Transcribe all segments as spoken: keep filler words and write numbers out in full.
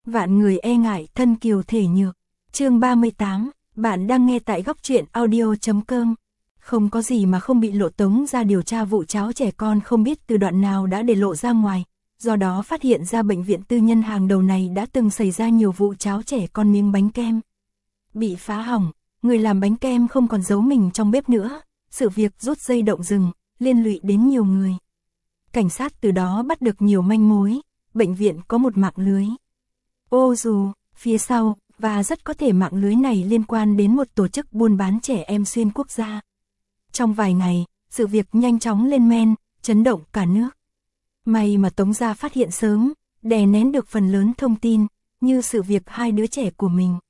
Vạn người e ngại thân kiều thể nhược. Chương ba mươi tám, bạn đang nghe tại góc truyện audio chấm com. Không có gì mà không bị Lộ Tống ra điều tra vụ cháo trẻ con không biết từ đoạn nào đã để lộ ra ngoài, do đó phát hiện ra bệnh viện tư nhân hàng đầu này đã từng xảy ra nhiều vụ cháo trẻ con miếng bánh kem bị phá hỏng, người làm bánh kem không còn giấu mình trong bếp nữa, sự việc rút dây động rừng, liên lụy đến nhiều người. Cảnh sát từ đó bắt được nhiều manh mối, bệnh viện có một mạng lưới. Ô dù, phía sau, và rất có thể mạng lưới này liên quan đến một tổ chức buôn bán trẻ em xuyên quốc gia. Trong vài ngày, sự việc nhanh chóng lên men, chấn động cả nước. May mà Tống gia phát hiện sớm, đè nén được phần lớn thông tin, như sự việc hai đứa trẻ của mình.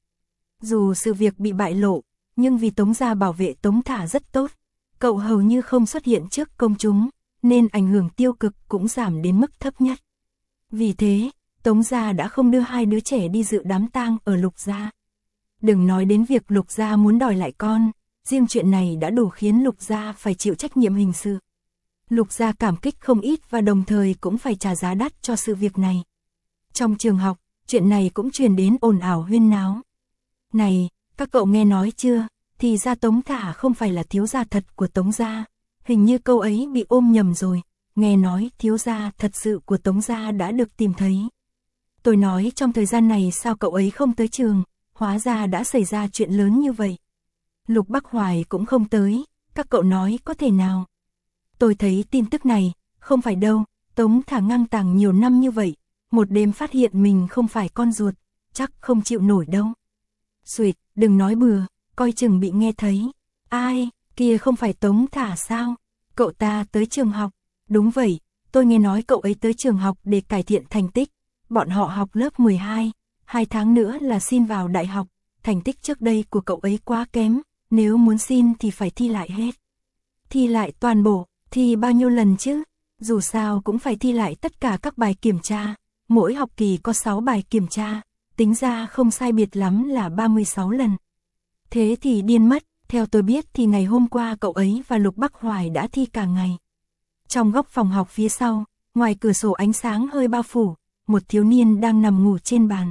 Dù sự việc bị bại lộ, nhưng vì Tống gia bảo vệ Tống Thả rất tốt, cậu hầu như không xuất hiện trước công chúng, nên ảnh hưởng tiêu cực cũng giảm đến mức thấp nhất. Vì thế, Tống gia đã không đưa hai đứa trẻ đi dự đám tang ở Lục gia. Đừng nói đến việc Lục gia muốn đòi lại con, riêng chuyện này đã đủ khiến Lục gia phải chịu trách nhiệm hình sự. Lục gia cảm kích không ít và đồng thời cũng phải trả giá đắt cho sự việc này. Trong trường học, chuyện này cũng truyền đến ồn ào huyên náo. Này, các cậu nghe nói chưa, thì ra Tống Thả không phải là thiếu gia thật của Tống gia, hình như câu ấy bị ôm nhầm rồi, nghe nói thiếu gia thật sự của Tống gia đã được tìm thấy. Tôi nói trong thời gian này sao cậu ấy không tới trường, hóa ra đã xảy ra chuyện lớn như vậy. Lục Bắc Hoài cũng không tới, các cậu nói có thể nào? Tôi thấy tin tức này, không phải đâu, Tống Thả ngang tàng nhiều năm như vậy, một đêm phát hiện mình không phải con ruột, chắc không chịu nổi đâu. Xuỵt, đừng nói bừa, coi chừng bị nghe thấy. Ai, kia không phải Tống Thả sao? Cậu ta tới trường học. Đúng vậy, tôi nghe nói cậu ấy tới trường học để cải thiện thành tích. Bọn họ học lớp mười hai, hai tháng nữa là xin vào đại học. Thành tích trước đây của cậu ấy quá kém, nếu muốn xin thì phải thi lại hết. Thi lại toàn bộ, thi bao nhiêu lần chứ? Dù sao cũng phải thi lại tất cả các bài kiểm tra. Mỗi học kỳ có sáu bài kiểm tra, tính ra không sai biệt lắm là ba mươi sáu lần. Thế thì điên mất, theo tôi biết thì ngày hôm qua cậu ấy và Lục Bắc Hoài đã thi cả ngày. Trong góc phòng học phía sau, ngoài cửa sổ ánh sáng hơi bao phủ, một thiếu niên đang nằm ngủ trên bàn.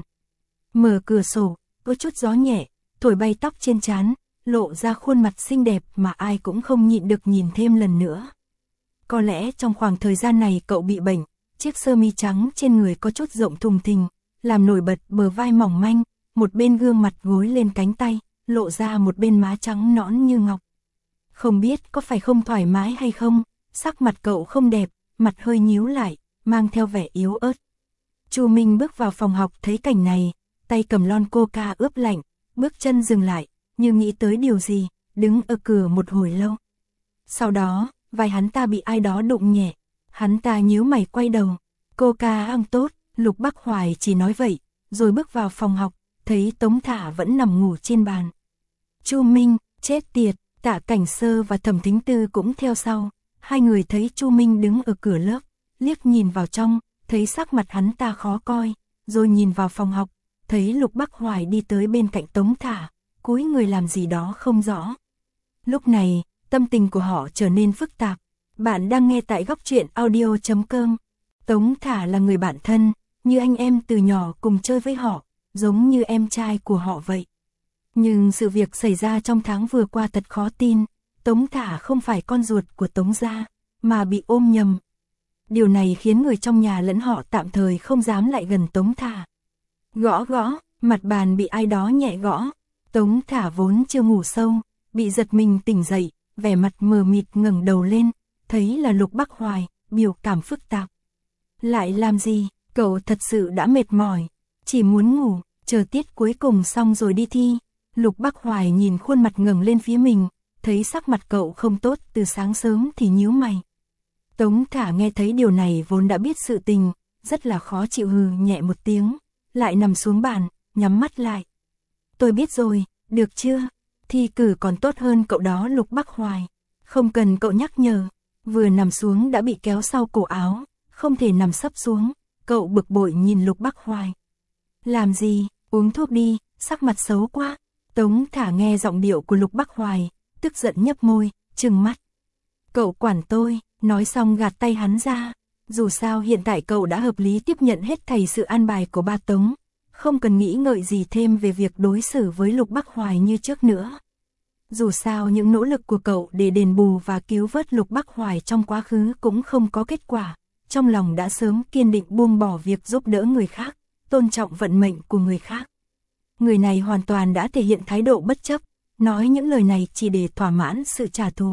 Mở cửa sổ, có chút gió nhẹ, thổi bay tóc trên trán, lộ ra khuôn mặt xinh đẹp mà ai cũng không nhịn được nhìn thêm lần nữa. Có lẽ trong khoảng thời gian này cậu bị bệnh, chiếc sơ mi trắng trên người có chút rộng thùng thình, làm nổi bật bờ vai mỏng manh, một bên gương mặt gối lên cánh tay, lộ ra một bên má trắng nõn như ngọc. Không biết có phải không thoải mái hay không, sắc mặt cậu không đẹp, mặt hơi nhíu lại, mang theo vẻ yếu ớt. Chu Minh bước vào phòng học thấy cảnh này, tay cầm lon coca ướp lạnh, bước chân dừng lại, như nghĩ tới điều gì, đứng ở cửa một hồi lâu. Sau đó, vai hắn ta bị ai đó đụng nhẹ, hắn ta nhíu mày quay đầu, coca ăn tốt, Lục Bắc Hoài chỉ nói vậy, rồi bước vào phòng học, thấy Tống Thả vẫn nằm ngủ trên bàn. Chu Minh, chết tiệt, Tạ Cảnh Sơ và Thẩm Thính Tư cũng theo sau, hai người thấy Chu Minh đứng ở cửa lớp, liếc nhìn vào trong, thấy sắc mặt hắn ta khó coi, rồi nhìn vào phòng học, thấy Lục Bắc Hoài đi tới bên cạnh Tống Thả, cúi người làm gì đó không rõ. Lúc này, tâm tình của họ trở nên phức tạp. Bạn đang nghe tại góc truyện audio chấm com. Tống Thả là người bạn thân, như anh em từ nhỏ cùng chơi với họ, giống như em trai của họ vậy. Nhưng sự việc xảy ra trong tháng vừa qua thật khó tin, Tống Thả không phải con ruột của Tống gia, mà bị ôm nhầm. Điều này khiến người trong nhà lẫn họ tạm thời không dám lại gần Tống Thả. Gõ gõ, mặt bàn bị ai đó nhẹ gõ. Tống Thả vốn chưa ngủ sâu, bị giật mình tỉnh dậy, vẻ mặt mờ mịt ngẩng đầu lên, thấy là Lục Bắc Hoài, biểu cảm phức tạp. Lại làm gì, cậu thật sự đã mệt mỏi, chỉ muốn ngủ, chờ tiết cuối cùng xong rồi đi thi. Lục Bắc Hoài nhìn khuôn mặt ngẩng lên phía mình, thấy sắc mặt cậu không tốt từ sáng sớm thì nhíu mày. Tống Thả nghe thấy điều này vốn đã biết sự tình, rất là khó chịu hừ nhẹ một tiếng, lại nằm xuống bàn, nhắm mắt lại. Tôi biết rồi, được chưa? Thi cử còn tốt hơn cậu đó Lục Bắc Hoài. Không cần cậu nhắc nhở, vừa nằm xuống đã bị kéo sau cổ áo, không thể nằm sấp xuống, cậu bực bội nhìn Lục Bắc Hoài. Làm gì, uống thuốc đi, sắc mặt xấu quá. Tống Thả nghe giọng điệu của Lục Bắc Hoài, tức giận nhấp môi, trừng mắt. Cậu quản tôi, nói xong gạt tay hắn ra. Dù sao hiện tại cậu đã hợp lý tiếp nhận hết thảy sự an bài của ba Tống, không cần nghĩ ngợi gì thêm về việc đối xử với Lục Bắc Hoài như trước nữa. Dù sao những nỗ lực của cậu để đền bù và cứu vớt Lục Bắc Hoài trong quá khứ cũng không có kết quả, trong lòng đã sớm kiên định buông bỏ việc giúp đỡ người khác, tôn trọng vận mệnh của người khác. Người này hoàn toàn đã thể hiện thái độ bất chấp, nói những lời này chỉ để thỏa mãn sự trả thù.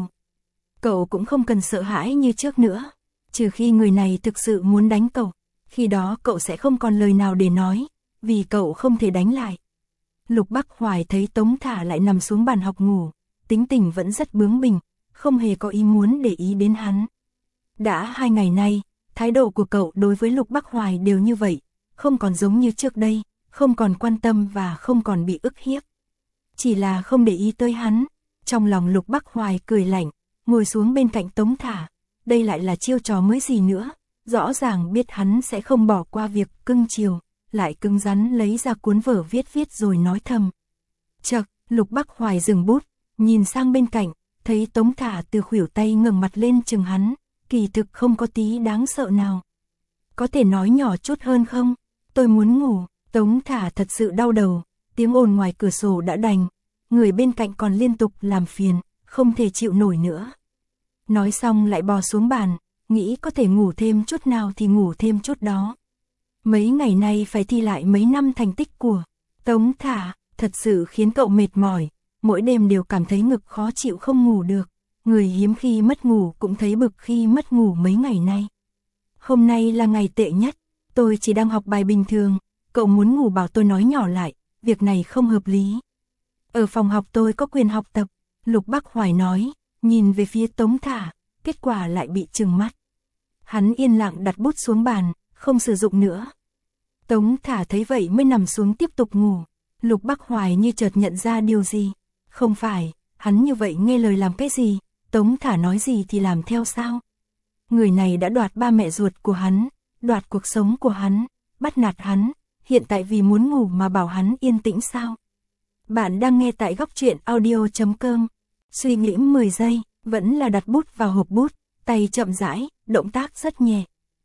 Cậu cũng không cần sợ hãi như trước nữa, trừ khi người này thực sự muốn đánh cậu, khi đó cậu sẽ không còn lời nào để nói, vì cậu không thể đánh lại. Lục Bắc Hoài thấy Tống Thả lại nằm xuống bàn học ngủ, tính tình vẫn rất bướng bỉnh, không hề có ý muốn để ý đến hắn. Đã hai ngày nay, thái độ của cậu đối với Lục Bắc Hoài đều như vậy, không còn giống như trước đây, không còn quan tâm và không còn bị ức hiếp. Chỉ là không để ý tới hắn, trong lòng Lục Bắc Hoài cười lạnh, ngồi xuống bên cạnh Tống Thả, đây lại là chiêu trò mới gì nữa, rõ ràng biết hắn sẽ không bỏ qua việc cưng chiều, lại cứng rắn lấy ra cuốn vở viết viết rồi nói thầm. Chậc, Lục Bắc Hoài dừng bút, nhìn sang bên cạnh, thấy Tống Thả từ khuỷu tay ngẩng mặt lên chừng hắn, kỳ thực không có tí đáng sợ nào. Có thể nói nhỏ chút hơn không? Tôi muốn ngủ. Tống Thả thật sự đau đầu, tiếng ồn ngoài cửa sổ đã đành, người bên cạnh còn liên tục làm phiền, không thể chịu nổi nữa. Nói xong lại bò xuống bàn, nghĩ có thể ngủ thêm chút nào thì ngủ thêm chút đó. Mấy ngày nay phải thi lại mấy năm thành tích của Tống Thả, thật sự khiến cậu mệt mỏi, mỗi đêm đều cảm thấy ngực khó chịu không ngủ được, người hiếm khi mất ngủ cũng thấy bực khi mất ngủ mấy ngày nay. Hôm nay là ngày tệ nhất, tôi chỉ đang học bài bình thường, cậu muốn ngủ bảo tôi nói nhỏ lại, việc này không hợp lý. Ở phòng học tôi có quyền học tập, Lục Bắc Hoài nói, nhìn về phía Tống Thả, kết quả lại bị trừng mắt. Hắn yên lặng đặt bút xuống bàn, không sử dụng nữa. Tống Thả thấy vậy mới nằm xuống tiếp tục ngủ. Lục Bắc Hoài như chợt nhận ra điều gì. Không phải, hắn như vậy nghe lời làm cái gì, Tống Thả nói gì thì làm theo sao. Người này đã đoạt ba mẹ ruột của hắn, đoạt cuộc sống của hắn, bắt nạt hắn, hiện tại vì muốn ngủ mà bảo hắn yên tĩnh sao. Bạn đang nghe tại góc truyện audio chấm com. Suy nghĩ mười giây, vẫn là đặt bút vào hộp bút, tay chậm rãi, động tác rất nhẹ.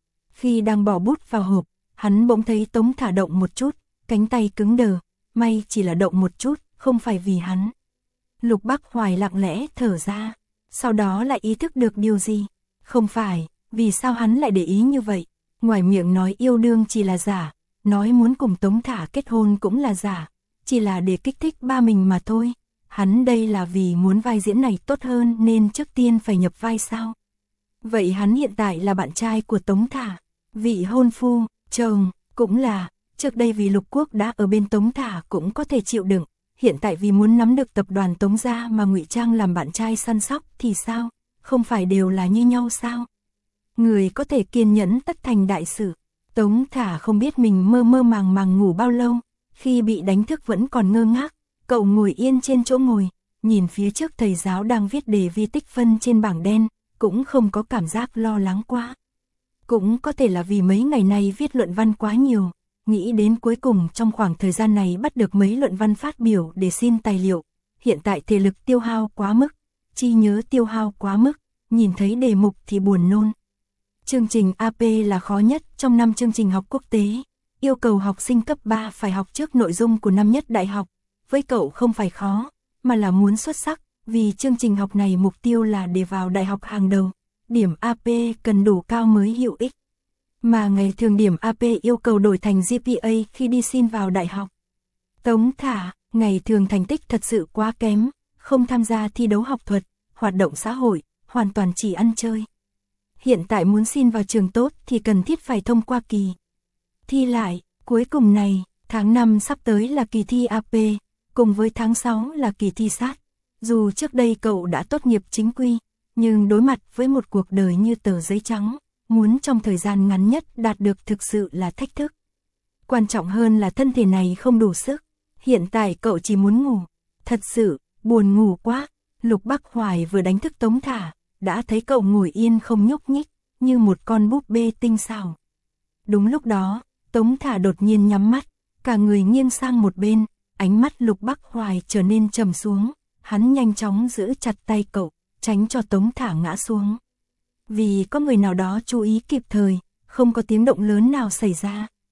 Khi đang bỏ bút vào hộp, hắn bỗng thấy Tống Thả động một chút, cánh tay cứng đờ, may chỉ là động một chút, không phải vì hắn. Lục Bắc Hoài lặng lẽ thở ra, sau đó lại ý thức được điều gì. Không phải, vì sao hắn lại để ý như vậy, ngoài miệng nói yêu đương chỉ là giả, nói muốn cùng Tống Thả kết hôn cũng là giả, chỉ là để kích thích ba mình mà thôi. Hắn đây là vì muốn vai diễn này tốt hơn nên trước tiên phải nhập vai sao? Vậy hắn hiện tại là bạn trai của Tống Thả, vị hôn phu, chồng, cũng là, trước đây vì Lục Quốc đã ở bên Tống Thả cũng có thể chịu đựng, hiện tại vì muốn nắm được tập đoàn Tống gia mà ngụy trang làm bạn trai săn sóc thì sao? Không phải đều là như nhau sao? Người có thể kiên nhẫn tất thành đại sự. Tống Thả không biết mình mơ mơ màng màng ngủ bao lâu, khi bị đánh thức vẫn còn ngơ ngác. Cậu ngồi yên trên chỗ ngồi, nhìn phía trước thầy giáo đang viết đề vi tích phân trên bảng đen, cũng không có cảm giác lo lắng quá. Cũng có thể là vì mấy ngày nay viết luận văn quá nhiều, nghĩ đến cuối cùng trong khoảng thời gian này bắt được mấy luận văn phát biểu để xin tài liệu, hiện tại thể lực tiêu hao quá mức, trí nhớ tiêu hao quá mức, nhìn thấy đề mục thì buồn nôn. Chương trình a pê là khó nhất trong năm chương trình học quốc tế, yêu cầu học sinh cấp ba phải học trước nội dung của năm nhất đại học. Với cậu không phải khó, mà là muốn xuất sắc, vì chương trình học này mục tiêu là để vào đại học hàng đầu, điểm a pê cần đủ cao mới hữu ích. Mà ngày thường điểm a pê yêu cầu đổi thành giê pê a khi đi xin vào đại học. Tống Thả, ngày thường thành tích thật sự quá kém, không tham gia thi đấu học thuật, hoạt động xã hội, hoàn toàn chỉ ăn chơi. Hiện tại muốn xin vào trường tốt thì cần thiết phải thông qua kỳ thi lại, cuối cùng này, tháng năm sắp tới là kỳ thi a pê. Cùng với tháng sáu là kỳ thi sát. Dù trước đây cậu đã tốt nghiệp chính quy, nhưng đối mặt với một cuộc đời như tờ giấy trắng, muốn trong thời gian ngắn nhất đạt được thực sự là thách thức. Quan trọng hơn là thân thể này không đủ sức. Hiện tại cậu chỉ muốn ngủ. Thật sự, buồn ngủ quá. Lục Bắc Hoài vừa đánh thức Tống Thả, đã thấy cậu ngồi yên không nhúc nhích, như một con búp bê tinh xảo. Đúng lúc đó, Tống Thả đột nhiên nhắm mắt, cả người nghiêng sang một bên. Ánh mắt Lục Bắc Hoài trở nên trầm xuống, hắn nhanh chóng giữ chặt tay cậu, tránh cho Tống Thả ngã xuống. Vì có người nào đó chú ý kịp thời, không có tiếng động lớn nào xảy ra.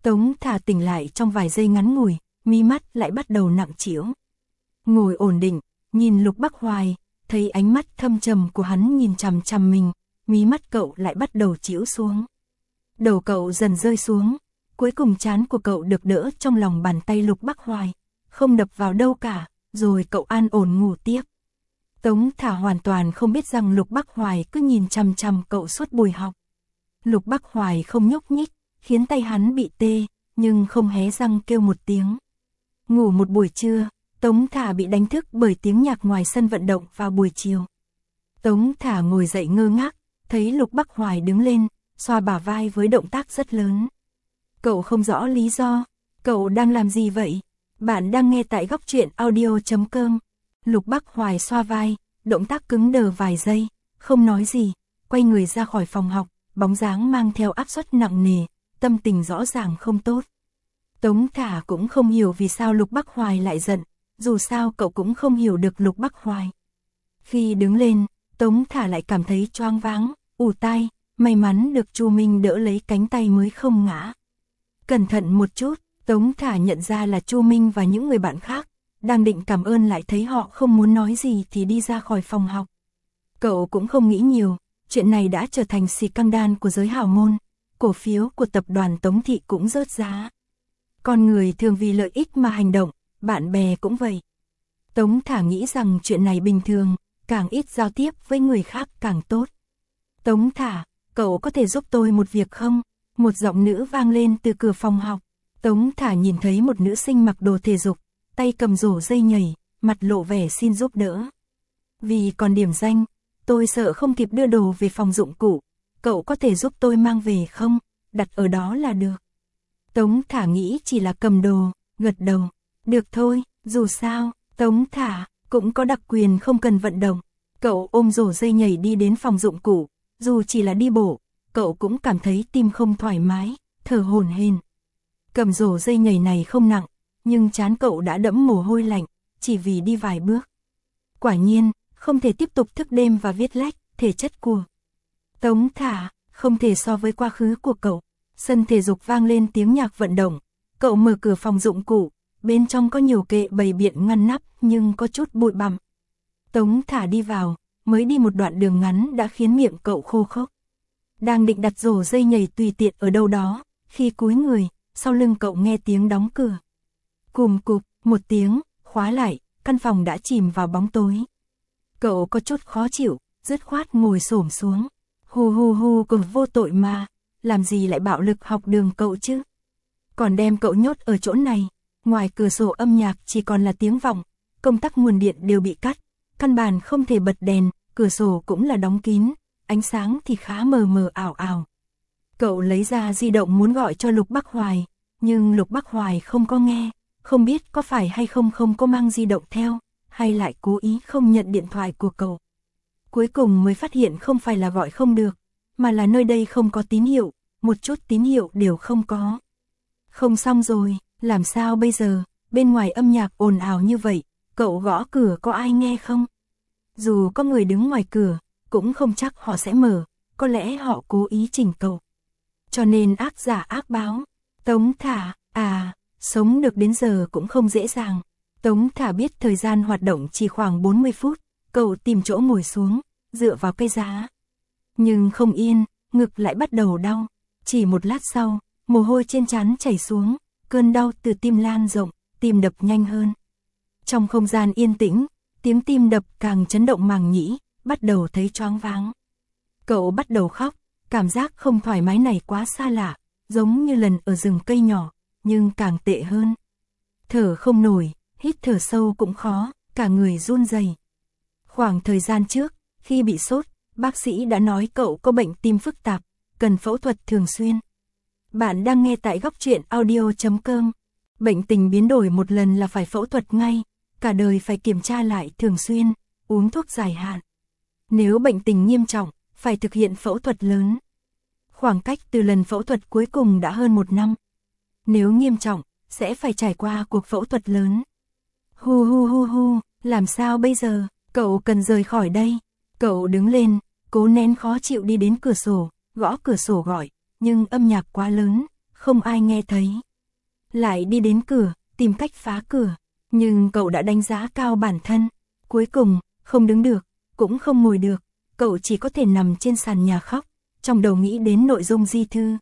Tống Thả tỉnh lại trong vài giây ngắn ngủi, mí mắt lại bắt đầu nặng trĩu. Ngồi ổn định, nhìn Lục Bắc Hoài, thấy ánh mắt thâm trầm của hắn nhìn chằm chằm mình, mí mắt cậu lại bắt đầu trĩu xuống. Đầu cậu dần rơi xuống, cuối cùng trán của cậu được đỡ trong lòng bàn tay Lục Bắc Hoài, không đập vào đâu cả, rồi cậu an ổn ngủ tiếp. Tống Thả hoàn toàn không biết rằng Lục Bắc Hoài cứ nhìn chằm chằm cậu suốt buổi học. Lục Bắc Hoài không nhúc nhích, khiến tay hắn bị tê, nhưng không hé răng kêu một tiếng. Ngủ một buổi trưa, Tống Thả bị đánh thức bởi tiếng nhạc ngoài sân vận động vào buổi chiều. Tống Thả ngồi dậy ngơ ngác, thấy Lục Bắc Hoài đứng lên, xoa bả vai với động tác rất lớn. Cậu không rõ lý do, cậu đang làm gì vậy? Bạn đang nghe tại góc truyện audio chấm com. Lục Bắc Hoài xoa vai, động tác cứng đờ vài giây, không nói gì, quay người ra khỏi phòng học, bóng dáng mang theo áp suất nặng nề, tâm tình rõ ràng không tốt. Tống Thả cũng không hiểu vì sao Lục Bắc Hoài lại giận, dù sao cậu cũng không hiểu được Lục Bắc Hoài. Khi đứng lên, Tống Thả lại cảm thấy choáng váng, ù tai, may mắn được Chu Minh đỡ lấy cánh tay mới không ngã. Cẩn thận một chút, Tống Thả nhận ra là Chu Minh và những người bạn khác, đang định cảm ơn lại thấy họ không muốn nói gì thì đi ra khỏi phòng học. Cậu cũng không nghĩ nhiều, chuyện này đã trở thành xì căng đan của giới hào môn, cổ phiếu của tập đoàn Tống Thị cũng rớt giá. Con người thường vì lợi ích mà hành động, bạn bè cũng vậy. Tống Thả nghĩ rằng chuyện này bình thường, càng ít giao tiếp với người khác càng tốt. Tống Thả, cậu có thể giúp tôi một việc không? Một giọng nữ vang lên từ cửa phòng học. Tống Thả nhìn thấy một nữ sinh mặc đồ thể dục, tay cầm rổ dây nhảy, mặt lộ vẻ xin giúp đỡ. Vì còn điểm danh, tôi sợ không kịp đưa đồ về phòng dụng cụ, cậu có thể giúp tôi mang về không? Đặt ở đó là được. Tống Thả nghĩ chỉ là cầm đồ, gật đầu. Được thôi, dù sao, Tống Thả cũng có đặc quyền không cần vận động. Cậu ôm rổ dây nhảy đi đến phòng dụng cụ, dù chỉ là đi bộ, cậu cũng cảm thấy tim không thoải mái, thở hổn hển. Cầm rổ dây nhảy này không nặng, nhưng trán cậu đã đẫm mồ hôi lạnh, chỉ vì đi vài bước. Quả nhiên, không thể tiếp tục thức đêm và viết lách, thể chất của Tống Thả không thể so với quá khứ của cậu. Sân thể dục vang lên tiếng nhạc vận động, cậu mở cửa phòng dụng cụ, bên trong có nhiều kệ bày biện ngăn nắp nhưng có chút bụi bặm. Tống Thả đi vào, mới đi một đoạn đường ngắn đã khiến miệng cậu khô khốc. Đang định đặt rổ dây nhảy tùy tiện ở đâu đó, khi cúi người, sau lưng cậu nghe tiếng đóng cửa. Cùm cụp, một tiếng, khóa lại, căn phòng đã chìm vào bóng tối. Cậu có chút khó chịu, dứt khoát ngồi xổm xuống. Hù hù hù, cậu vô tội mà, làm gì lại bạo lực học đường cậu chứ? Còn đem cậu nhốt ở chỗ này, ngoài cửa sổ âm nhạc chỉ còn là tiếng vọng, công tắc nguồn điện đều bị cắt, căn bản không thể bật đèn, cửa sổ cũng là đóng kín, ánh sáng thì khá mờ mờ ảo ảo. Cậu lấy ra di động muốn gọi cho Lục Bắc Hoài, nhưng Lục Bắc Hoài không có nghe, không biết có phải hay không không có mang di động theo, hay lại cố ý không nhận điện thoại của cậu. Cuối cùng mới phát hiện không phải là gọi không được, mà là nơi đây không có tín hiệu, một chút tín hiệu đều không có. Không xong rồi, làm sao bây giờ, bên ngoài âm nhạc ồn ào như vậy, cậu gõ cửa có ai nghe không? Dù có người đứng ngoài cửa, cũng không chắc họ sẽ mở, có lẽ họ cố ý chỉnh cậu. Cho nên ác giả ác báo. Tống Thả, à, sống được đến giờ cũng không dễ dàng. Tống Thả biết thời gian hoạt động chỉ khoảng bốn mươi phút, cậu tìm chỗ ngồi xuống, dựa vào cây giá. Nhưng không yên, ngực lại bắt đầu đau. Chỉ một lát sau, mồ hôi trên trán chảy xuống, cơn đau từ tim lan rộng, tim đập nhanh hơn. Trong không gian yên tĩnh, tiếng tim đập càng chấn động màng nhĩ, bắt đầu thấy choáng váng. Cậu bắt đầu khóc, cảm giác không thoải mái này quá xa lạ, giống như lần ở rừng cây nhỏ, nhưng càng tệ hơn. Thở không nổi, hít thở sâu cũng khó, cả người run rẩy. Khoảng thời gian trước, khi bị sốt, bác sĩ đã nói cậu có bệnh tim phức tạp, cần phẫu thuật thường xuyên. Bạn đang nghe tại góc truyện audio chấm com. Bệnh tình biến đổi một lần là phải phẫu thuật ngay, cả đời phải kiểm tra lại thường xuyên, uống thuốc dài hạn. Nếu bệnh tình nghiêm trọng, phải thực hiện phẫu thuật lớn. Khoảng cách từ lần phẫu thuật cuối cùng đã hơn một năm. Nếu nghiêm trọng, sẽ phải trải qua cuộc phẫu thuật lớn. Hu hu hu hu, làm sao bây giờ, cậu cần rời khỏi đây. Cậu đứng lên, cố nén khó chịu đi đến cửa sổ, gõ cửa sổ gọi, nhưng âm nhạc quá lớn, không ai nghe thấy. Lại đi đến cửa, tìm cách phá cửa, nhưng cậu đã đánh giá cao bản thân. Cuối cùng, không đứng được, cũng không ngồi được, cậu chỉ có thể nằm trên sàn nhà khóc, trong đầu nghĩ đến nội dung di thư.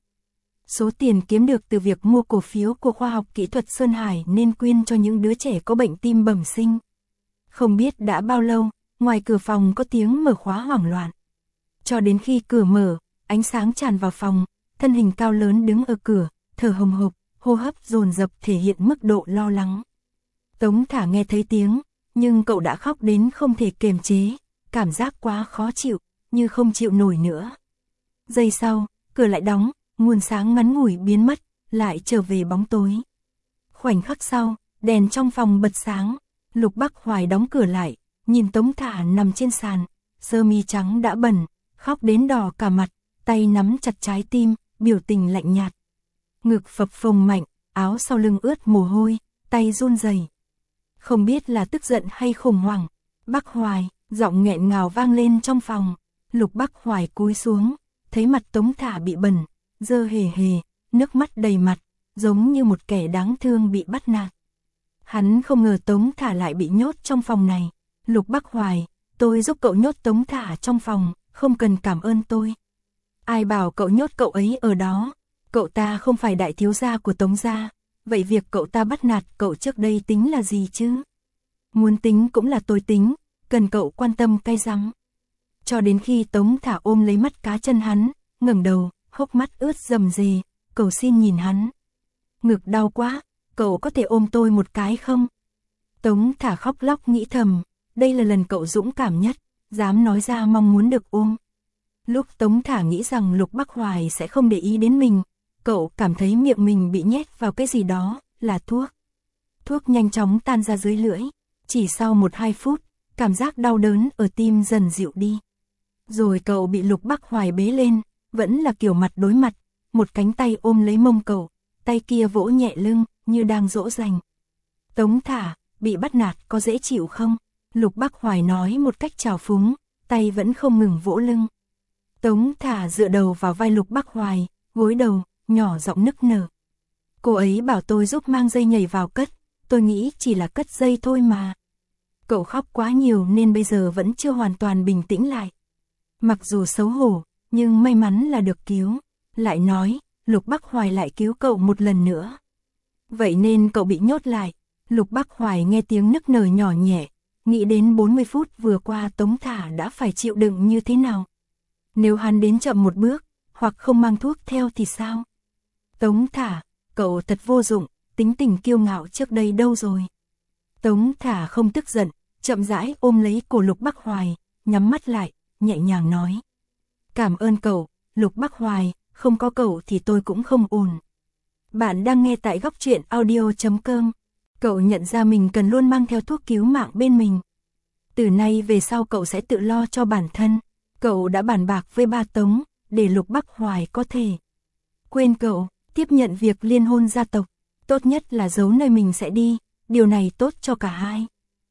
Số tiền kiếm được từ việc mua cổ phiếu của khoa học kỹ thuật Sơn Hải nên quyên cho những đứa trẻ có bệnh tim bẩm sinh. Không biết đã bao lâu, ngoài cửa phòng có tiếng mở khóa hoảng loạn. Cho đến khi cửa mở, ánh sáng tràn vào phòng, thân hình cao lớn đứng ở cửa, thở hồng hộc, hô hấp dồn dập thể hiện mức độ lo lắng. Tống Thả nghe thấy tiếng, nhưng cậu đã khóc đến không thể kiềm chế, cảm giác quá khó chịu, như không chịu nổi nữa. Giây sau, cửa lại đóng, nguồn sáng ngắn ngủi biến mất, lại trở về bóng tối. Khoảnh khắc sau, đèn trong phòng bật sáng, Lục Bắc Hoài đóng cửa lại, nhìn Tống Thả nằm trên sàn, sơ mi trắng đã bẩn, khóc đến đỏ cả mặt, tay nắm chặt trái tim, biểu tình lạnh nhạt. Ngực phập phồng mạnh, áo sau lưng ướt mồ hôi, tay run rẩy. Không biết là tức giận hay khủng hoảng. Bắc Hoài, giọng nghẹn ngào vang lên trong phòng. Lục Bắc Hoài cúi xuống, thấy mặt Tống Thả bị bẩn, dơ hề hề, nước mắt đầy mặt, giống như một kẻ đáng thương bị bắt nạt. Hắn không ngờ Tống Thả lại bị nhốt trong phòng này. Lục Bắc Hoài, tôi giúp cậu nhốt Tống Thả trong phòng, không cần cảm ơn tôi. Ai bảo cậu nhốt cậu ấy ở đó? Cậu ta không phải đại thiếu gia của Tống gia, vậy việc cậu ta bắt nạt cậu trước đây tính là gì chứ? Muốn tính cũng là tôi tính, cần cậu quan tâm cay răng. Cho đến khi Tống Thả ôm lấy mắt cá chân hắn, ngẩng đầu, hốc mắt ướt rầm rề, cầu xin nhìn hắn. Ngực đau quá, cậu có thể ôm tôi một cái không? Tống Thả khóc lóc nghĩ thầm, đây là lần cậu dũng cảm nhất, dám nói ra mong muốn được ôm. Lúc Tống Thả nghĩ rằng Lục Bắc Hoài sẽ không để ý đến mình, cậu cảm thấy miệng mình bị nhét vào cái gì đó, là thuốc. Thuốc nhanh chóng tan ra dưới lưỡi, chỉ sau một hai phút, cảm giác đau đớn ở tim dần dịu đi. Rồi cậu bị Lục Bắc Hoài bế lên, vẫn là kiểu mặt đối mặt, một cánh tay ôm lấy mông cậu, tay kia vỗ nhẹ lưng, như đang dỗ dành. Tống Thả, bị bắt nạt có dễ chịu không? Lục Bắc Hoài nói một cách trào phúng, tay vẫn không ngừng vỗ lưng. Tống Thả dựa đầu vào vai Lục Bắc Hoài, gối đầu, nhỏ giọng nức nở. Cô ấy bảo tôi giúp mang dây nhảy vào cất, tôi nghĩ chỉ là cất dây thôi mà. Cậu khóc quá nhiều nên bây giờ vẫn chưa hoàn toàn bình tĩnh lại. Mặc dù xấu hổ, nhưng may mắn là được cứu. Lại nói, Lục Bắc Hoài lại cứu cậu một lần nữa. Vậy nên cậu bị nhốt lại. Lục Bắc Hoài nghe tiếng nức nở nhỏ nhẹ, nghĩ đến bốn mươi phút vừa qua Tống Thả đã phải chịu đựng như thế nào. Nếu hắn đến chậm một bước, hoặc không mang thuốc theo thì sao? Tống Thả, cậu thật vô dụng, tính tình kiêu ngạo trước đây đâu rồi? Tống Thả không tức giận, chậm rãi ôm lấy cổ Lục Bắc Hoài, nhắm mắt lại, nhẹ nhàng nói. Cảm ơn cậu, Lục Bắc Hoài, không có cậu thì tôi cũng không ổn. Bạn đang nghe tại góc truyện audio chấm com. Cậu nhận ra mình cần luôn mang theo thuốc cứu mạng bên mình. Từ nay về sau cậu sẽ tự lo cho bản thân. Cậu đã bàn bạc với ba Tống, để Lục Bắc Hoài có thể quên cậu, tiếp nhận việc liên hôn gia tộc. Tốt nhất là giấu nơi mình sẽ đi, điều này tốt cho cả hai.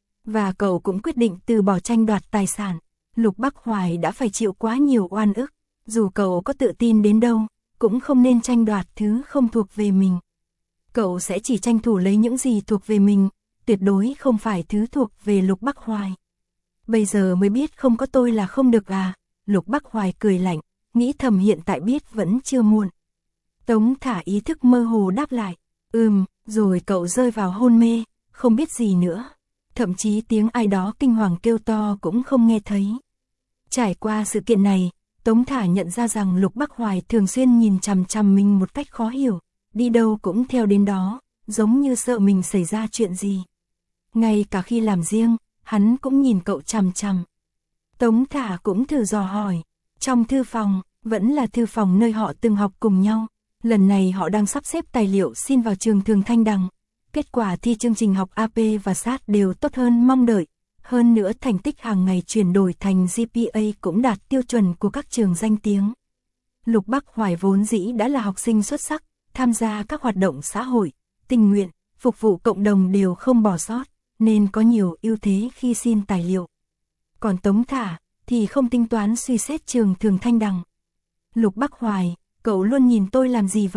Và cậu cũng quyết định từ bỏ tranh đoạt tài sản. Lục Bắc Hoài đã phải chịu quá nhiều oan ức, dù cậu có tự tin đến đâu, cũng không nên tranh đoạt thứ không thuộc về mình. Cậu sẽ chỉ tranh thủ lấy những gì thuộc về mình, tuyệt đối không phải thứ thuộc về Lục Bắc Hoài. Bây giờ mới biết không có tôi là không được à? Lục Bắc Hoài cười lạnh, nghĩ thầm hiện tại biết vẫn chưa muộn. Tống Thả ý thức mơ hồ đáp lại, ừm, rồi cậu rơi vào hôn mê, không biết gì nữa. Thậm chí tiếng ai đó kinh hoàng kêu to cũng không nghe thấy. Trải qua sự kiện này, Tống Thả nhận ra rằng Lục Bắc Hoài thường xuyên nhìn chằm chằm mình một cách khó hiểu, đi đâu cũng theo đến đó, giống như sợ mình xảy ra chuyện gì. Ngay cả khi làm riêng, hắn cũng nhìn cậu chằm chằm. Tống Thả cũng thử dò hỏi, trong thư phòng, vẫn là thư phòng nơi họ từng học cùng nhau. Lần này họ đang sắp xếp tài liệu xin vào trường Thường Thanh Đằng. Kết quả thi chương trình học a pê và sát đều tốt hơn mong đợi. Hơn nữa thành tích hàng ngày chuyển đổi thành giê pê a cũng đạt tiêu chuẩn của các trường danh tiếng. Lục Bắc Hoài vốn dĩ đã là học sinh xuất sắc, tham gia các hoạt động xã hội, tình nguyện, phục vụ cộng đồng đều không bỏ sót, nên có nhiều ưu thế khi xin tài liệu. Còn Tống Thả thì không tính toán suy xét trường Thường Thanh Đằng. Lục Bắc Hoài, cậu luôn nhìn tôi làm gì vậy?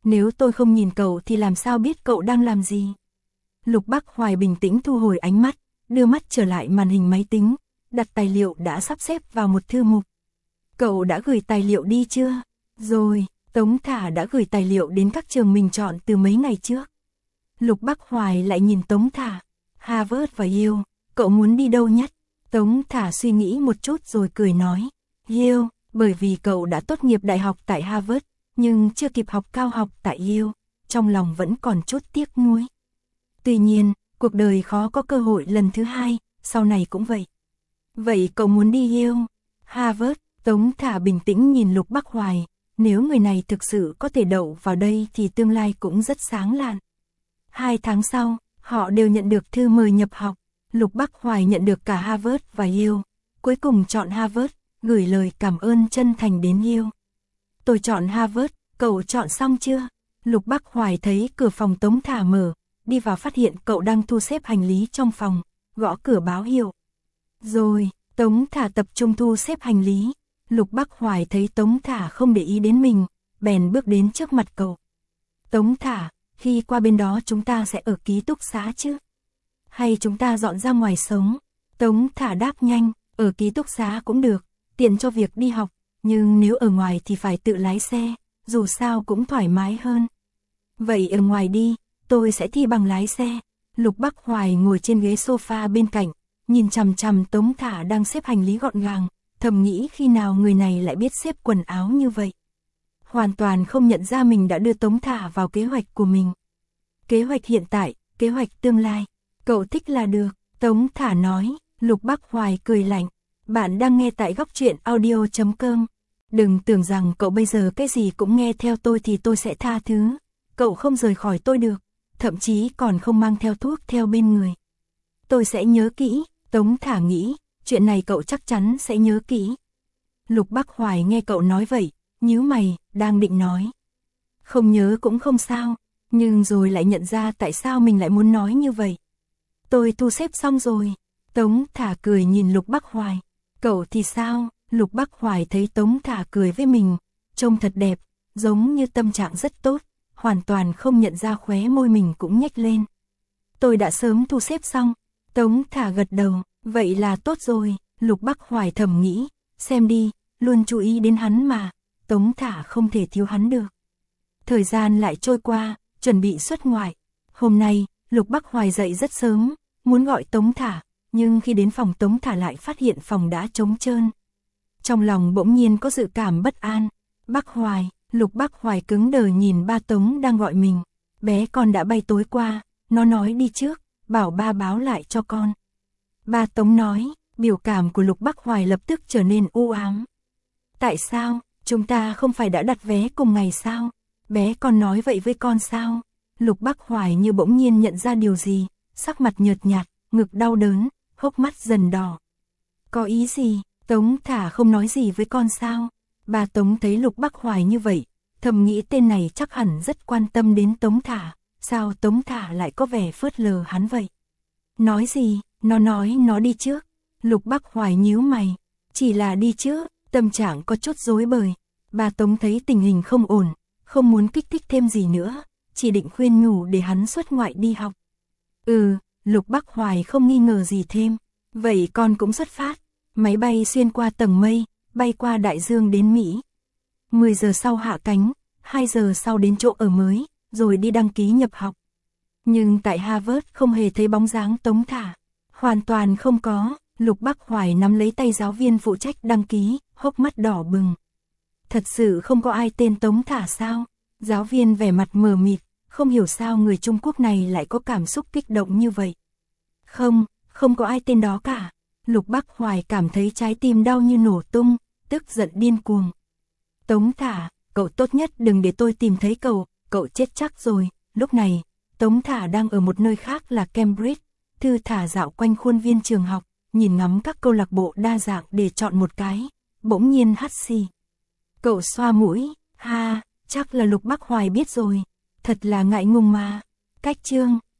Nếu tôi không nhìn cậu thì làm sao biết cậu đang làm gì? Lục Bắc Hoài bình tĩnh thu hồi ánh mắt, đưa mắt trở lại màn hình máy tính, đặt tài liệu đã sắp xếp vào một thư mục. Cậu đã gửi tài liệu đi chưa? Rồi, Tống Thả đã gửi tài liệu đến các trường mình chọn từ mấy ngày trước. Lục Bắc Hoài lại nhìn Tống Thả. Harvard và Yale, cậu muốn đi đâu nhất? Tống Thả suy nghĩ một chút rồi cười nói. Yale, bởi vì cậu đã tốt nghiệp đại học tại Harvard, nhưng chưa kịp học cao học tại Yale, trong lòng vẫn còn chút tiếc nuối. Tuy nhiên, cuộc đời khó có cơ hội lần thứ hai, sau này cũng vậy. Vậy cậu muốn đi Yale, Harvard? Tống Thả bình tĩnh nhìn Lục Bắc Hoài, nếu người này thực sự có thể đậu vào đây thì tương lai cũng rất sáng lạn. Hai tháng sau, họ đều nhận được thư mời nhập học. Lục Bắc Hoài nhận được cả Harvard và Yale, cuối cùng chọn Harvard, gửi lời cảm ơn chân thành đến Yale. Tôi chọn Harvard, cậu chọn xong chưa? Lục Bắc Hoài thấy cửa phòng Tống Thả mở, đi vào phát hiện cậu đang thu xếp hành lý trong phòng, gõ cửa báo hiệu. Rồi, Tống Thả tập trung thu xếp hành lý. Lục Bắc Hoài thấy Tống Thả không để ý đến mình, bèn bước đến trước mặt cậu. Tống Thả, khi qua bên đó chúng ta sẽ ở ký túc xá chứ? Hay chúng ta dọn ra ngoài sống? Tống Thả đáp nhanh, ở ký túc xá cũng được, tiện cho việc đi học, nhưng nếu ở ngoài thì phải tự lái xe, dù sao cũng thoải mái hơn. Vậy ở ngoài đi, tôi sẽ thi bằng lái xe. Lục Bắc Hoài ngồi trên ghế sofa bên cạnh, nhìn chằm chằm Tống Thả đang xếp hành lý gọn gàng, thầm nghĩ khi nào người này lại biết xếp quần áo như vậy. Hoàn toàn không nhận ra mình đã đưa Tống Thả vào kế hoạch của mình. Kế hoạch hiện tại, kế hoạch tương lai, cậu thích là được, Tống Thả nói. Lục Bắc Hoài cười lạnh, bạn đang nghe tại góc truyện audio chấm com. Đừng tưởng rằng cậu bây giờ cái gì cũng nghe theo tôi thì tôi sẽ tha thứ. Cậu không rời khỏi tôi được, thậm chí còn không mang theo thuốc theo bên người. Tôi sẽ nhớ kỹ, Tống Thả nghĩ, chuyện này cậu chắc chắn sẽ nhớ kỹ. Lục Bắc Hoài nghe cậu nói vậy, nhíu mày, đang định nói. Không nhớ cũng không sao, nhưng rồi lại nhận ra tại sao mình lại muốn nói như vậy. Tôi thu xếp xong rồi. Tống Thả cười nhìn Lục Bắc Hoài. Cậu thì sao? Lục Bắc Hoài thấy Tống Thả cười với mình, trông thật đẹp, giống như tâm trạng rất tốt, hoàn toàn không nhận ra khóe môi mình cũng nhếch lên. Tôi đã sớm thu xếp xong. Tống Thả gật đầu, vậy là tốt rồi. Lục Bắc Hoài thầm nghĩ, xem đi, luôn chú ý đến hắn mà, Tống Thả không thể thiếu hắn được. Thời gian lại trôi qua, chuẩn bị xuất ngoại. Hôm nay, Lục Bắc Hoài dậy rất sớm, muốn gọi Tống Thả, nhưng khi đến phòng Tống Thả lại phát hiện phòng đã trống trơn. Trong lòng bỗng nhiên có dự cảm bất an. Bắc Hoài, Lục Bắc Hoài cứng đờ nhìn ba Tống đang gọi mình. Bé con đã bay tối qua, nó nói đi trước, bảo ba báo lại cho con. Ba Tống nói, biểu cảm của Lục Bắc Hoài lập tức trở nên u ám. Tại sao, chúng ta không phải đã đặt vé cùng ngày sao? Bé con nói vậy với con sao? Lục Bắc Hoài như bỗng nhiên nhận ra điều gì, sắc mặt nhợt nhạt, ngực đau đớn, hốc mắt dần đỏ. Có ý gì? Tống Thả không nói gì với con sao? Bà Tống thấy Lục Bắc Hoài như vậy, thầm nghĩ tên này chắc hẳn rất quan tâm đến Tống Thả, sao Tống Thả lại có vẻ phớt lờ hắn vậy? Nói gì? Nó nói nó đi trước. Lục Bắc Hoài nhíu mày, chỉ là đi trước, tâm trạng có chút rối bời. Bà Tống thấy tình hình không ổn, không muốn kích thích thêm gì nữa, chỉ định khuyên nhủ để hắn xuất ngoại đi học. Ừ, Lục Bắc Hoài không nghi ngờ gì thêm. Vậy con cũng xuất phát. Máy bay xuyên qua tầng mây, bay qua đại dương đến Mỹ. mười giờ sau hạ cánh, hai giờ sau đến chỗ ở mới, rồi đi đăng ký nhập học. Nhưng tại Harvard không hề thấy bóng dáng Tống Thả. Hoàn toàn không có. Lục Bắc Hoài nắm lấy tay giáo viên phụ trách đăng ký, hốc mắt đỏ bừng. Thật sự không có ai tên Tống Thả sao? Giáo viên vẻ mặt mờ mịt, không hiểu sao người Trung Quốc này lại có cảm xúc kích động như vậy. Không, không có ai tên đó cả. Lục Bắc Hoài cảm thấy trái tim đau như nổ tung, tức giận điên cuồng. Tống Thả, cậu tốt nhất đừng để tôi tìm thấy cậu, cậu chết chắc rồi. Lúc này, Tống Thả đang ở một nơi khác là Cambridge, thư thả dạo quanh khuôn viên trường học, nhìn ngắm các câu lạc bộ đa dạng để chọn một cái, bỗng nhiên hắt xì. Cậu xoa mũi, ha, chắc là Lục Bắc Hoài biết rồi, thật là ngại ngùng mà. Cách chương